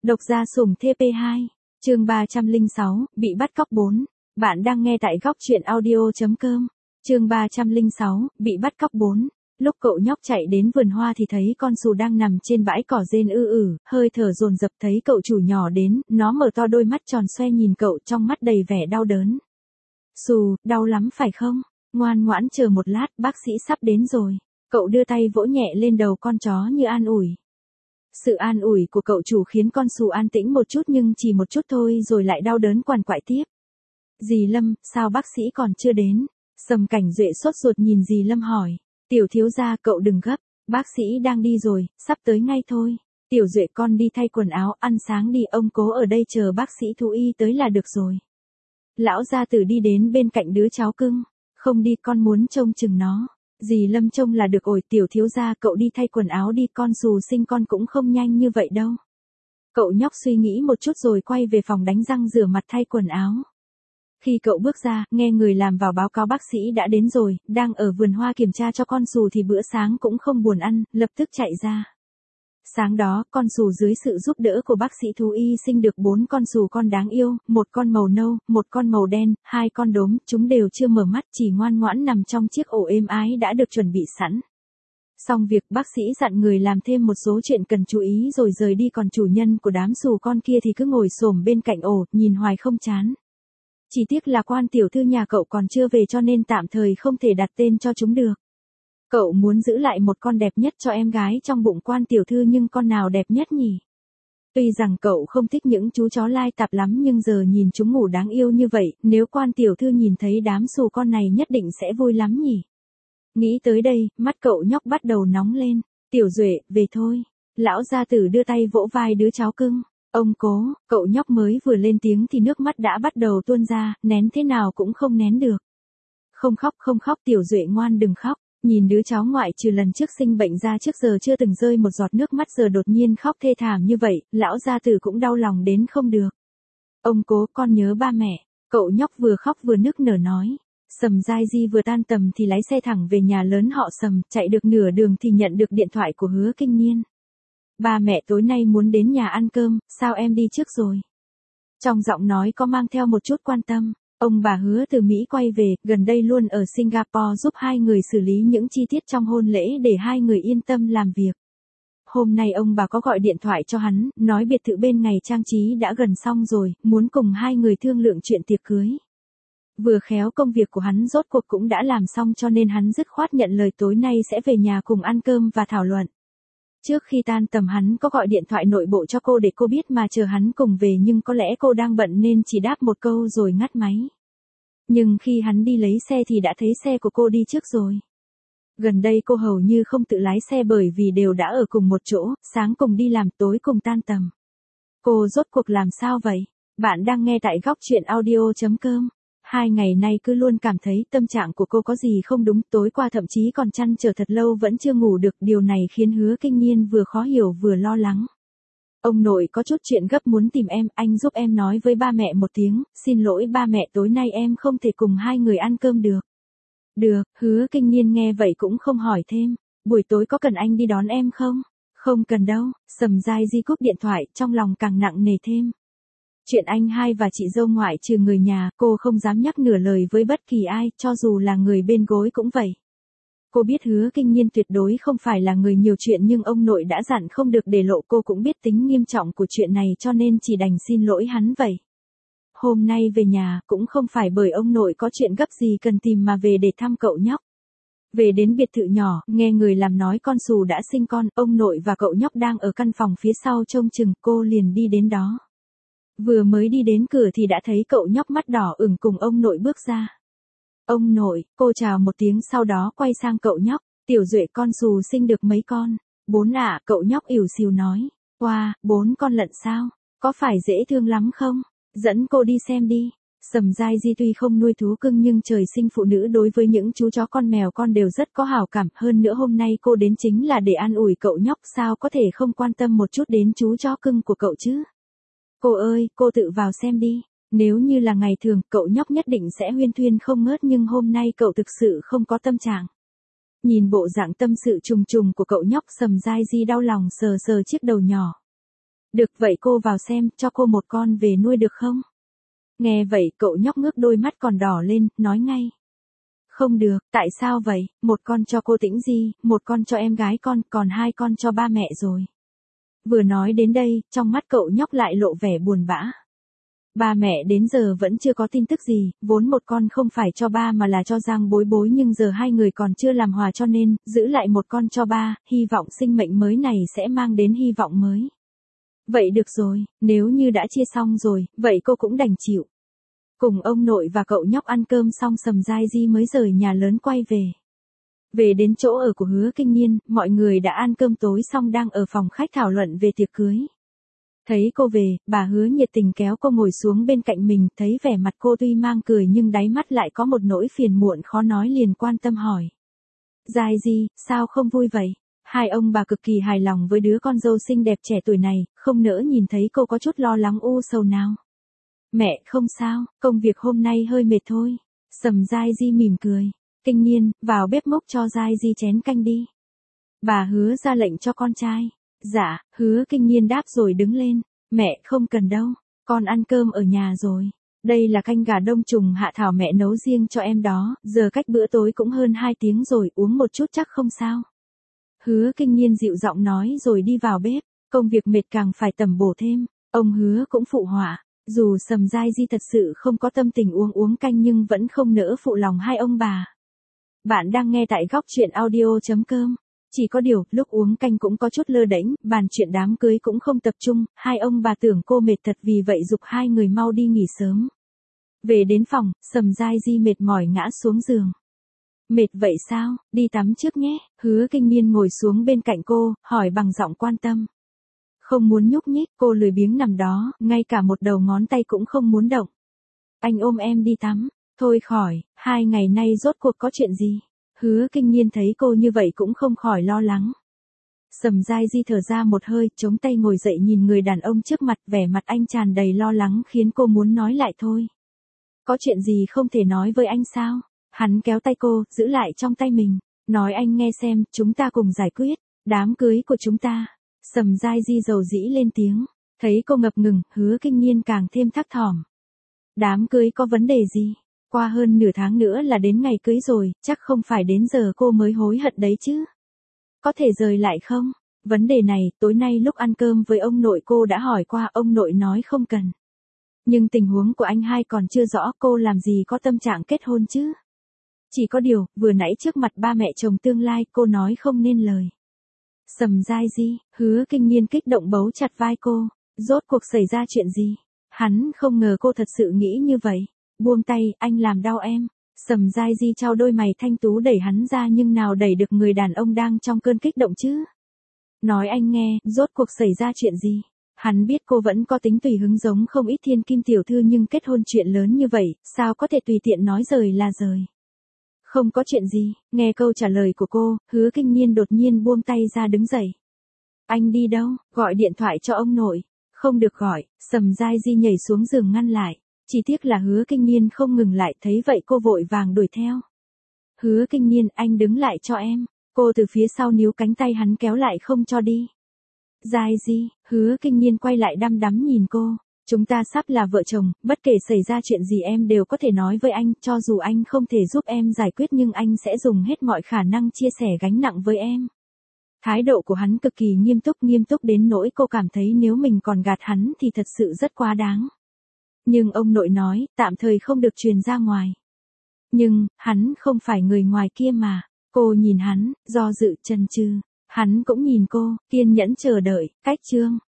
Độc gia sủng TP2, chương 306, bị bắt cóc 4. Bạn đang nghe tại góc truyện audio.com. Chương 306, bị bắt cóc 4. Lúc cậu nhóc chạy đến vườn hoa thì thấy con sù đang nằm trên bãi cỏ rên hơi thở dồn dập. Thấy cậu chủ nhỏ đến, nó mở to đôi mắt tròn xoe nhìn cậu, trong mắt đầy vẻ đau đớn. Sù, đau lắm phải không? Ngoan ngoãn chờ một lát, bác sĩ sắp đến rồi. Cậu đưa tay vỗ nhẹ lên đầu con chó như an ủi. Sự an ủi của cậu chủ khiến con sù an tĩnh một chút, nhưng chỉ một chút thôi rồi lại đau đớn quằn quại tiếp. Dì Lâm, sao bác sĩ còn chưa đến? Sầm Cảnh Duệ sốt ruột nhìn dì Lâm hỏi. Tiểu thiếu gia, cậu đừng gấp, bác sĩ đang đi rồi, sắp tới ngay thôi. Tiểu Duệ, con đi thay quần áo, ăn sáng đi, ông cố ở đây chờ bác sĩ thú y tới là được rồi. Lão gia tử đi đến bên cạnh đứa cháu cưng. Không đi, con muốn trông chừng nó. Dì Lâm trông là được. Ổi, tiểu thiếu gia, cậu đi thay quần áo đi, con sù sinh con cũng không nhanh như vậy đâu. Cậu nhóc suy nghĩ một chút rồi quay về phòng đánh răng rửa mặt thay quần áo. Khi cậu bước ra, nghe người làm vào báo cáo bác sĩ đã đến rồi, đang ở vườn hoa kiểm tra cho con sù thì bữa sáng cũng không buồn ăn, lập tức chạy ra. Sáng đó, con sù dưới sự giúp đỡ của bác sĩ thú y sinh được 4 con sù con đáng yêu, một con màu nâu, một con màu đen, 2 con đốm, chúng đều chưa mở mắt, chỉ ngoan ngoãn nằm trong chiếc ổ êm ái đã được chuẩn bị sẵn. Xong việc, bác sĩ dặn người làm thêm một số chuyện cần chú ý rồi rời đi, còn chủ nhân của đám sù con kia thì cứ ngồi xổm bên cạnh ổ, nhìn hoài không chán. Chỉ tiếc là quan tiểu thư nhà cậu còn chưa về cho nên tạm thời không thể đặt tên cho chúng được. Cậu muốn giữ lại một con đẹp nhất cho em gái trong bụng quan tiểu thư, nhưng con nào đẹp nhất nhỉ? Tuy rằng cậu không thích những chú chó lai tạp lắm, nhưng giờ nhìn chúng ngủ đáng yêu như vậy, nếu quan tiểu thư nhìn thấy đám sù con này nhất định sẽ vui lắm nhỉ? Nghĩ tới đây, mắt cậu nhóc bắt đầu nóng lên. Tiểu Duệ, về thôi. Lão gia tử đưa tay vỗ vai đứa cháu cưng. Ông cố, cậu nhóc mới vừa lên tiếng thì nước mắt đã bắt đầu tuôn ra, nén thế nào cũng không nén được. Không khóc, Tiểu Duệ ngoan đừng khóc. Nhìn đứa cháu ngoại trừ lần trước sinh bệnh ra trước giờ chưa từng rơi một giọt nước mắt, giờ đột nhiên khóc thê thảm như vậy, lão gia tử cũng đau lòng đến không được. Ông cố, con nhớ ba mẹ. Cậu nhóc vừa khóc vừa nức nở nói. Sầm Giai Di vừa tan tầm thì lái xe thẳng về nhà lớn họ Sầm, chạy được nửa đường thì nhận được điện thoại của Hứa Kinh Nhiên. Ba mẹ tối nay muốn đến nhà ăn cơm, sao em đi trước rồi? Trong giọng nói có mang theo một chút quan tâm. Ông bà Hứa từ Mỹ quay về, gần đây luôn ở Singapore giúp hai người xử lý những chi tiết trong hôn lễ để hai người yên tâm làm việc. Hôm nay ông bà có gọi điện thoại cho hắn, nói biệt thự bên ngày trang trí đã gần xong rồi, muốn cùng hai người thương lượng chuyện tiệc cưới. Vừa khéo công việc của hắn rốt cuộc cũng đã làm xong cho nên hắn dứt khoát nhận lời tối nay sẽ về nhà cùng ăn cơm và thảo luận. Trước khi tan tầm hắn có gọi điện thoại nội bộ cho cô để cô biết mà chờ hắn cùng về, nhưng có lẽ cô đang bận nên chỉ đáp một câu rồi ngắt máy. Nhưng khi hắn đi lấy xe thì đã thấy xe của cô đi trước rồi. Gần đây cô hầu như không tự lái xe bởi vì đều đã ở cùng một chỗ, sáng cùng đi làm, tối cùng tan tầm. Cô rốt cuộc làm sao vậy? Bạn đang nghe tại góc truyện audio.com. 2 ngày nay cứ luôn cảm thấy tâm trạng của cô có gì không đúng, tối qua thậm chí còn trăn trở thật lâu vẫn chưa ngủ được, điều này khiến Hứa Kinh Nhiên vừa khó hiểu vừa lo lắng. Ông nội có chút chuyện gấp muốn tìm em, anh giúp em nói với ba mẹ một tiếng, xin lỗi ba mẹ, tối nay em không thể cùng hai người ăn cơm được. Được, Hứa Kinh Nhiên nghe vậy cũng không hỏi thêm, buổi tối có cần anh đi đón em không? Không cần đâu. Sầm Giai Di cúp điện thoại, trong lòng càng nặng nề thêm. Chuyện anh hai và chị dâu ngoại trừ người nhà, cô không dám nhắc nửa lời với bất kỳ ai, cho dù là người bên gối cũng vậy. Cô biết Hứa Kinh Nhiên tuyệt đối không phải là người nhiều chuyện, nhưng ông nội đã dặn không được để lộ, cô cũng biết tính nghiêm trọng của chuyện này cho nên chỉ đành xin lỗi hắn vậy. Hôm nay về nhà, cũng không phải bởi ông nội có chuyện gấp gì cần tìm mà về để thăm cậu nhóc. Về đến biệt thự nhỏ, nghe người làm nói con sù đã sinh con, ông nội và cậu nhóc đang ở căn phòng phía sau trông chừng, cô liền đi đến đó. Vừa mới đi đến cửa thì đã thấy cậu nhóc mắt đỏ ửng cùng ông nội bước ra. Ông nội, cô chào một tiếng sau đó quay sang cậu nhóc. Tiểu Duệ, con sù sinh được mấy con? 4 ạ, cậu nhóc ỉu xìu nói. Wow, 4 con lận sao? Có phải dễ thương lắm không? Dẫn cô đi xem đi. Sầm Giai Di tuy không nuôi thú cưng nhưng trời sinh phụ nữ đối với những chú chó con mèo con đều rất có hảo cảm, hơn nữa hôm nay cô đến chính là để an ủi cậu nhóc, sao có thể không quan tâm một chút đến chú chó cưng của cậu chứ? Cô ơi, cô tự vào xem đi. Nếu như là ngày thường, cậu nhóc nhất định sẽ huyên thuyên không ngớt, nhưng hôm nay cậu thực sự không có tâm trạng. Nhìn bộ dạng tâm sự trùng trùng của cậu nhóc, Sầm Giai Di đau lòng sờ sờ chiếc đầu nhỏ. Được vậy cô vào xem, cho cô một con về nuôi được không? Nghe vậy cậu nhóc ngước đôi mắt còn đỏ lên, nói ngay. Không được, tại sao vậy, một con cho cô Tĩnh Di, một con cho em gái con, còn hai con cho ba mẹ rồi. Vừa nói đến đây, trong mắt cậu nhóc lại lộ vẻ buồn bã. Ba mẹ đến giờ vẫn chưa có tin tức gì, vốn một con không phải cho ba mà là cho Giang Bối Bối nhưng giờ hai người còn chưa làm hòa cho nên, giữ lại một con cho ba, hy vọng sinh mệnh mới này sẽ mang đến hy vọng mới. Vậy được rồi, nếu như đã chia xong rồi, vậy cô cũng đành chịu. Cùng ông nội và cậu nhóc ăn cơm xong Sầm Giai Di mới rời nhà lớn quay về. Về đến chỗ ở của Hứa Kinh Nhiên, mọi người đã ăn cơm tối xong đang ở phòng khách thảo luận về tiệc cưới. Thấy cô về, bà Hứa nhiệt tình kéo cô ngồi xuống bên cạnh mình, thấy vẻ mặt cô tuy mang cười nhưng đáy mắt lại có một nỗi phiền muộn khó nói liền quan tâm hỏi. Giai Di, sao không vui vậy? Hai ông bà cực kỳ hài lòng với đứa con dâu xinh đẹp trẻ tuổi này, không nỡ nhìn thấy cô có chút lo lắng u sầu nào. Mẹ không sao, công việc hôm nay hơi mệt thôi. Sầm Giai Di mỉm cười. Kinh Nhiên, vào bếp múc cho Giai Di chén canh đi. Bà Hứa ra lệnh cho con trai. Dạ, Hứa Kinh Nhiên đáp rồi đứng lên. Mẹ không cần đâu, con ăn cơm ở nhà rồi. Đây là canh gà đông trùng Hạ Thảo mẹ nấu riêng cho em đó, giờ cách bữa tối cũng hơn 2 tiếng rồi, uống một chút chắc không sao. Hứa Kinh Nhiên dịu giọng nói rồi đi vào bếp, công việc mệt càng phải tẩm bổ thêm. Ông Hứa cũng phụ họa. Dù Sầm Giai Di thật sự không có tâm tình uống canh nhưng vẫn không nỡ phụ lòng hai ông bà. Bạn đang nghe tại góc truyện audio.com. Chỉ có điều, lúc uống canh cũng có chút lơ đễnh, bàn chuyện đám cưới cũng không tập trung, hai ông bà tưởng cô mệt thật vì vậy giục hai người mau đi nghỉ sớm. Về đến phòng, Sầm Giai Di mệt mỏi ngã xuống giường. Mệt vậy sao, đi tắm trước nhé, Hứa Kinh Nhiên ngồi xuống bên cạnh cô, hỏi bằng giọng quan tâm. Không muốn nhúc nhích, cô lười biếng nằm đó, ngay cả một đầu ngón tay cũng không muốn động. Anh ôm em đi tắm, thôi khỏi, 2 ngày nay rốt cuộc có chuyện gì? Hứa Kinh Nhiên thấy cô như vậy cũng không khỏi lo lắng. Sầm Giai Di thở ra một hơi, chống tay ngồi dậy nhìn người đàn ông trước mặt, vẻ mặt anh tràn đầy lo lắng khiến cô muốn nói lại thôi. Có chuyện gì không thể nói với anh sao? Hắn kéo tay cô, giữ lại trong tay mình, nói anh nghe xem, chúng ta cùng giải quyết, đám cưới của chúng ta. Sầm Giai Di dầu dĩ lên tiếng, thấy cô ngập ngừng, Hứa Kinh Nhiên càng thêm thắc thỏm. Đám cưới có vấn đề gì? Qua hơn nửa tháng nữa là đến ngày cưới rồi, chắc không phải đến giờ cô mới hối hận đấy chứ. Có thể rời lại không? Vấn đề này, tối nay lúc ăn cơm với ông nội cô đã hỏi qua, ông nội nói không cần. Nhưng tình huống của anh hai còn chưa rõ, cô làm gì có tâm trạng kết hôn chứ? Chỉ có điều, vừa nãy trước mặt ba mẹ chồng tương lai, cô nói không nên lời. Sầm Giai Di, Hứa Kinh Nhiên kích động bấu chặt vai cô, rốt cuộc xảy ra chuyện gì? Hắn không ngờ cô thật sự nghĩ như vậy. Buông tay, anh làm đau em. Sầm Giai Di trao đôi mày thanh tú đẩy hắn ra nhưng nào đẩy được người đàn ông đang trong cơn kích động chứ? Nói anh nghe, rốt cuộc xảy ra chuyện gì? Hắn biết cô vẫn có tính tùy hứng giống không ít thiên kim tiểu thư nhưng kết hôn chuyện lớn như vậy, sao có thể tùy tiện nói rời là rời. Không có chuyện gì, nghe câu trả lời của cô, Hứa Kinh Nhiên đột nhiên buông tay ra đứng dậy. Anh đi đâu, gọi điện thoại cho ông nội. Không được gọi, Sầm Giai Di nhảy xuống giường ngăn lại. Chỉ tiếc là Hứa Kinh Nhiên không ngừng lại, thấy vậy cô vội vàng đuổi theo. Hứa Kinh Nhiên, anh đứng lại cho em. Cô từ phía sau níu cánh tay hắn kéo lại không cho đi. Giai Di, Hứa Kinh Nhiên quay lại đăm đắm nhìn cô. Chúng ta sắp là vợ chồng, bất kể xảy ra chuyện gì em đều có thể nói với anh, cho dù anh không thể giúp em giải quyết nhưng anh sẽ dùng hết mọi khả năng chia sẻ gánh nặng với em. Thái độ của hắn cực kỳ nghiêm túc đến nỗi cô cảm thấy nếu mình còn gạt hắn thì thật sự rất quá đáng. Nhưng ông nội nói, tạm thời không được truyền ra ngoài. Nhưng, hắn không phải người ngoài kia mà. Cô nhìn hắn, do dự chần chừ. Hắn cũng nhìn cô, kiên nhẫn chờ đợi, cách chương.